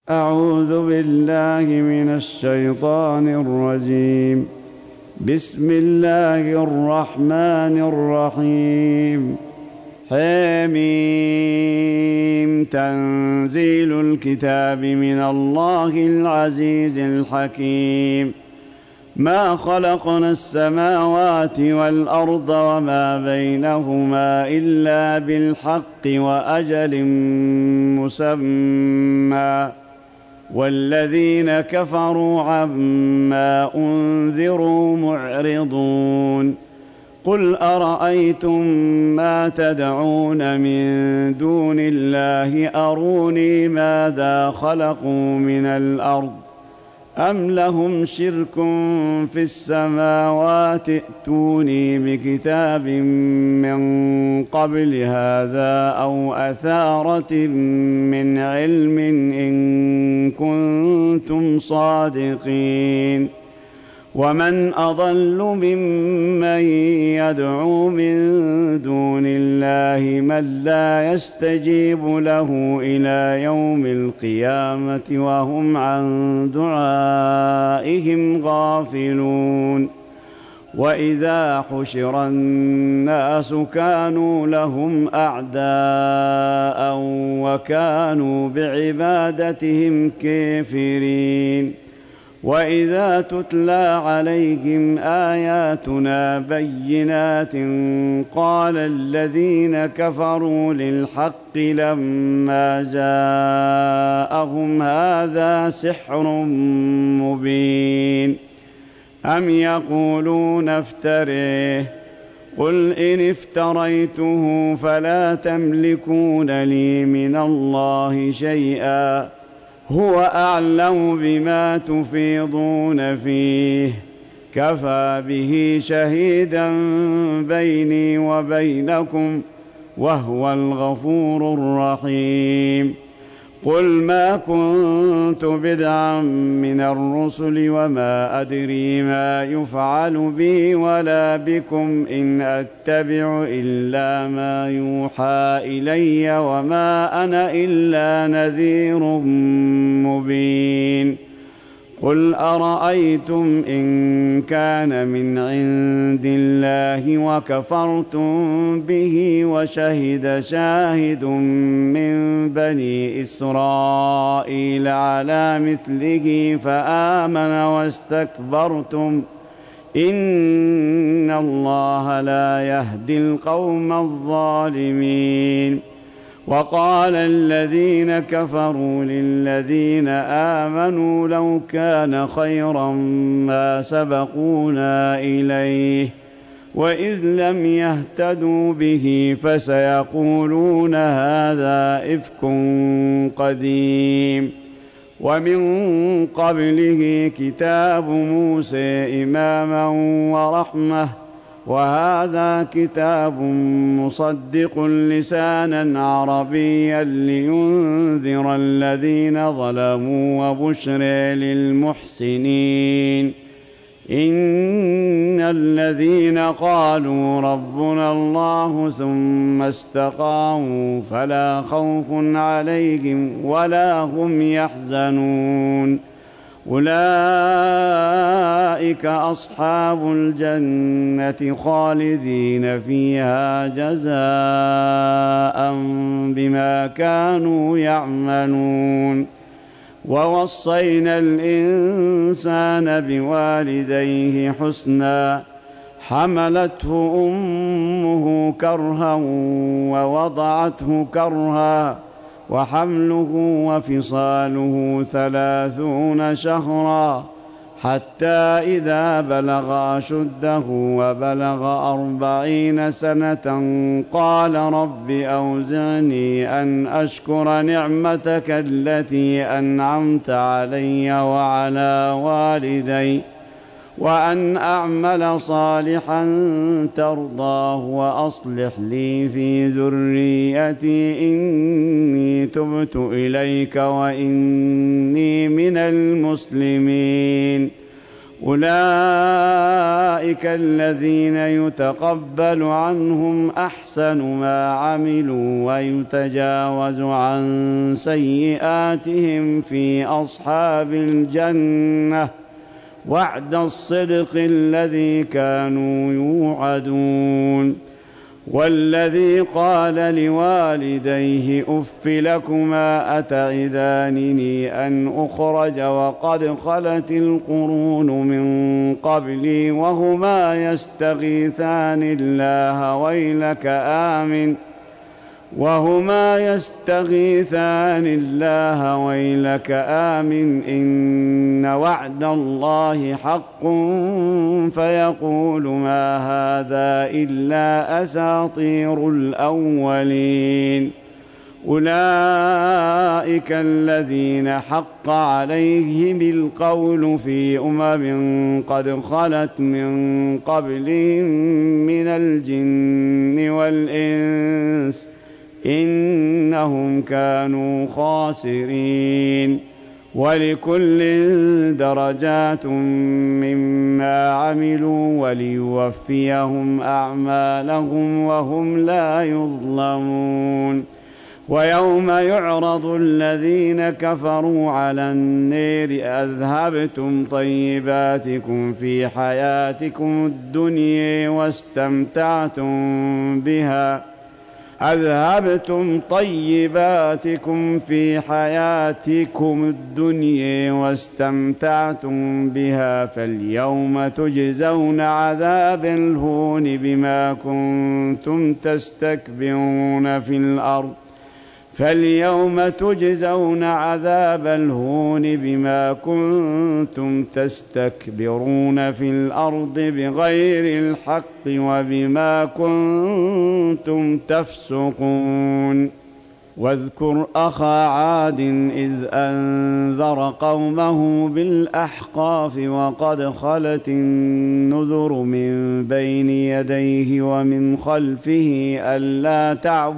أعوذ بالله من الشيطان الرجيم. بسم الله الرحمن الرحيم. حميم. تنزيل الكتاب من الله العزيز الحكيم. ما خلقنا السماوات والأرض وما بينهما إلا بالحق وأجل مسمى، والذين كفروا عما أنذروا معرضون. قل أرأيتم ما تدعون من دون الله أروني ماذا خلقوا من الأرض أم لهم شرك في السماوات ائتوني بكتاب من قبل هذا أو أثارة من علم إن كنتم صادقين. ومن أضل ممن يدعو من دون الله من لا يستجيب له إلى يوم القيامة وهم عن دعائهم غافلون. وإذا حشر الناس كانوا لهم أعداء وكانوا بعبادتهم كافرين. وإذا تتلى عليهم آياتنا بينات قال الذين كفروا للحق لما جاءهم هذا سحر مبين. أم يقولون افتريه قل إن افتريته فلا تملكون لي من الله شيئا هو أعلم بما تفيضون فيه كفى به شهيدا بيني وبينكم وهو الغفور الرحيم. قل ما كنت بدعا من الرسل وما أدري ما يفعل بي ولا بكم إن أتبع إلا ما يوحى إلي وما أنا إلا نذير مبين. قل أرأيتم إن كان من عند الله وكفرتم به وشهد شاهد من بني إسرائيل على مثله فآمن واستكبرتم إن الله لا يهدي القوم الظالمين. وقال الذين كفروا للذين آمنوا لو كان خيرا ما سبقونا إليه وإذ لم يهتدوا به فسيقولون هذا إفك قديم. ومن قبله كتاب موسى إماما ورحمة وهذا كتاب مصدق لسانا عربيا لينذر الذين ظلموا وبشرى للمحسنين. إن الذين قالوا ربنا الله ثم استقاموا فلا خوف عليهم ولا هم يحزنون أولئك أصحاب الجنة خالدين فيها جزاء بما كانوا يعملون. ووصينا الإنسان بوالديه حسنا حملته أمه كرها ووضعته كرها وحمله وفصاله 30 شهرا حتى إذا بلغ أشده وبلغ 40 سنة قال رب أوزعني أن أشكر نعمتك التي أنعمت علي وعلى والدي وأن أعمل صالحا ترضاه وأصلح لي في ذريتي إني تبت إليك وإني من المسلمين. أولئك الذين يتقبل عنهم أحسن ما عملوا ويتجاوز عن سيئاتهم في أصحاب الجنة وعد الصدق الذي كانوا يوعدون. والذي قال لوالديه أف لكما أتعدانني أن أخرج وقد خلت القرون من قبلي وهما يستغيثان الله ويلك آمن إن وعد الله حق فيقول ما هذا إلا أساطير الأولين. أولئك الذين حق عليهم القول في قد خلت من قبلهم من الجن والإنس إنهم كانوا خاسرين. ولكل درجات مما عملوا وليوفيهم أعمالهم وهم لا يظلمون. ويوم يعرض الذين كفروا على النار أذهبتم طيباتكم في حياتكم الدنيا واستمتعتم بها فاليوم تجزون عذاب الهون بما كنتم تستكبرون في الأرض بغير الحق وبما كنتم تفسقون. واذكر أخا عاد إذ أنذر قومه بالأحقاف وقد خلت النذر من بين يديه ومن خلفه ألا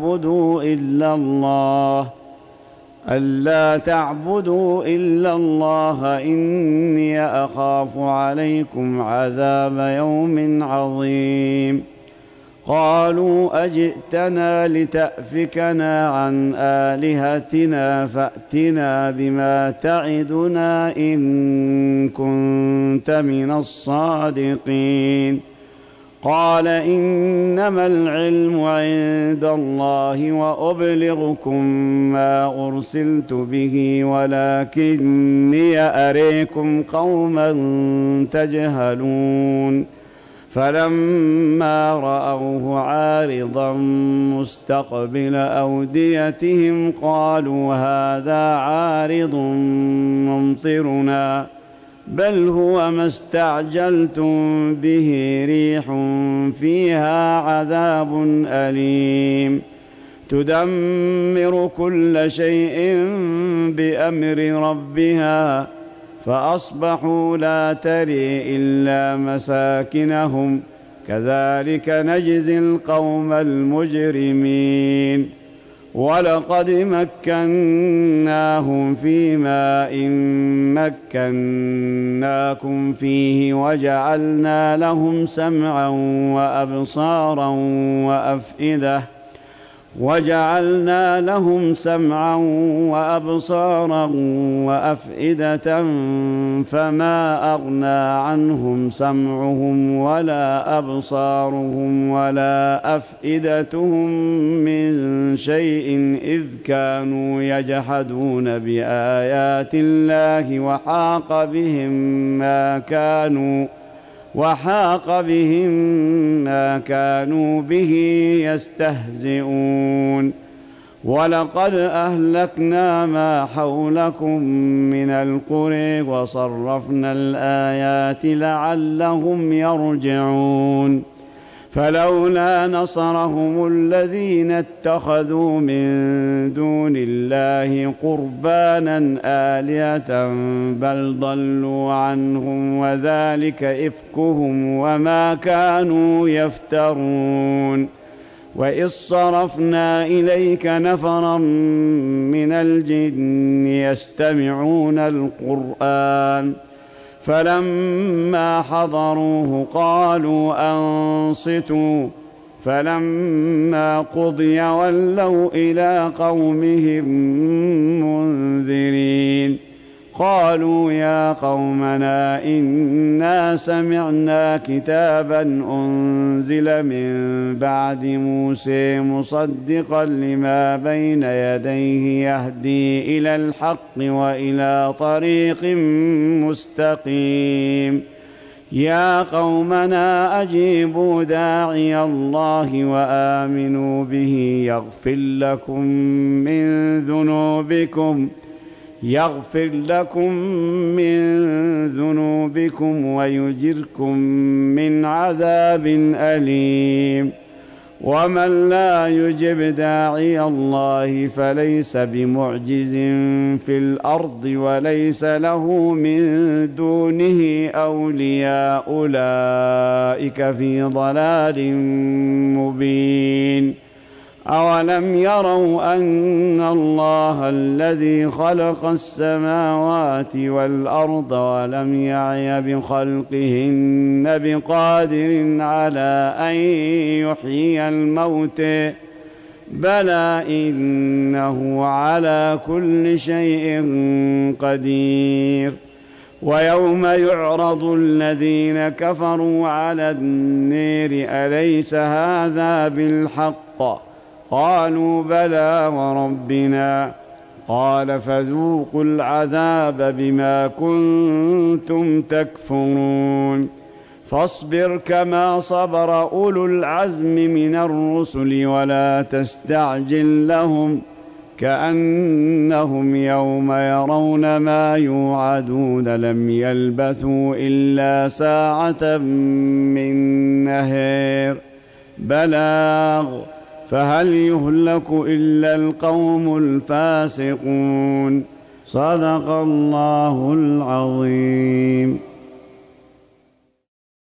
تعبدوا إلا الله إني أخاف عليكم عذاب يوم عظيم. قالوا أجئتنا لتأفكنا عن آلهتنا فأتنا بما تعدنا إن كنت من الصادقين. قال إنما العلم عند الله وأبلغكم ما أرسلت به ولكني أريكم قوما تجهلون. فلما رأوه عارضا مستقبل أوديتهم قالوا هذا عارض ممطرنا بل هو ما استعجلتم به ريح فيها عذاب أليم تدمر كل شيء بأمر ربها فأصبحوا لا تري إلا مساكنهم كذلك نجزي القوم المجرمين. ولقد مكناهم في ماء مكناكم فيه وجعلنا لهم سمعا وأبصارا وأفئدة فما أغنى عنهم سمعهم ولا أبصارهم ولا أفئدتهم من شيء إذ كانوا يجحدون بآيات الله وحاق بهم ما كانوا به يستهزئون. ولقد أهلكنا ما حولكم من القرى وصرفنا الآيات لعلهم يرجعون. فلولا نصرهم الذين اتخذوا من دون الله قربانا آلهة بل ضلوا عنهم وذلك إفكهم وما كانوا يفترون. وإذ صرفنا إليك نفرا من الجن يستمعون القرآن فلما حضروه قالوا أنصتوا فلما قضي ولوا إلى قومهم منذرين قالوا يا قومنا إنا سمعنا كتابا أنزل من بعد موسى مصدقا لما بين يديه يهدي إلى الحق وإلى طريق مستقيم يا قومنا أجيبوا داعي الله وآمنوا به يغفر لكم من ذنوبكم ويجركم من عذاب أليم ومن لا يجب داعي الله فليس بمعجز في الأرض وليس له من دونه أولياء أولئك في ضلال مبين أولم يروا أن الله الذي خلق السماوات والأرض ولم يعي بخلقهن بقادر على أن يحيي الموتى بلى إنه على كل شيء قدير ويوم يعرض الذين كفروا على النار أليس هذا بالحق قالوا بلى وربنا قال فذوقوا العذاب بما كنتم تكفرون فاصبر كما صبر أولو العزم من الرسل ولا تستعجل لهم كأنهم يوم يرون ما يوعدون لم يلبثوا إلا ساعة من نهار بلاغ فهل يهلك إلا القوم الفاسقون صدق الله العظيم.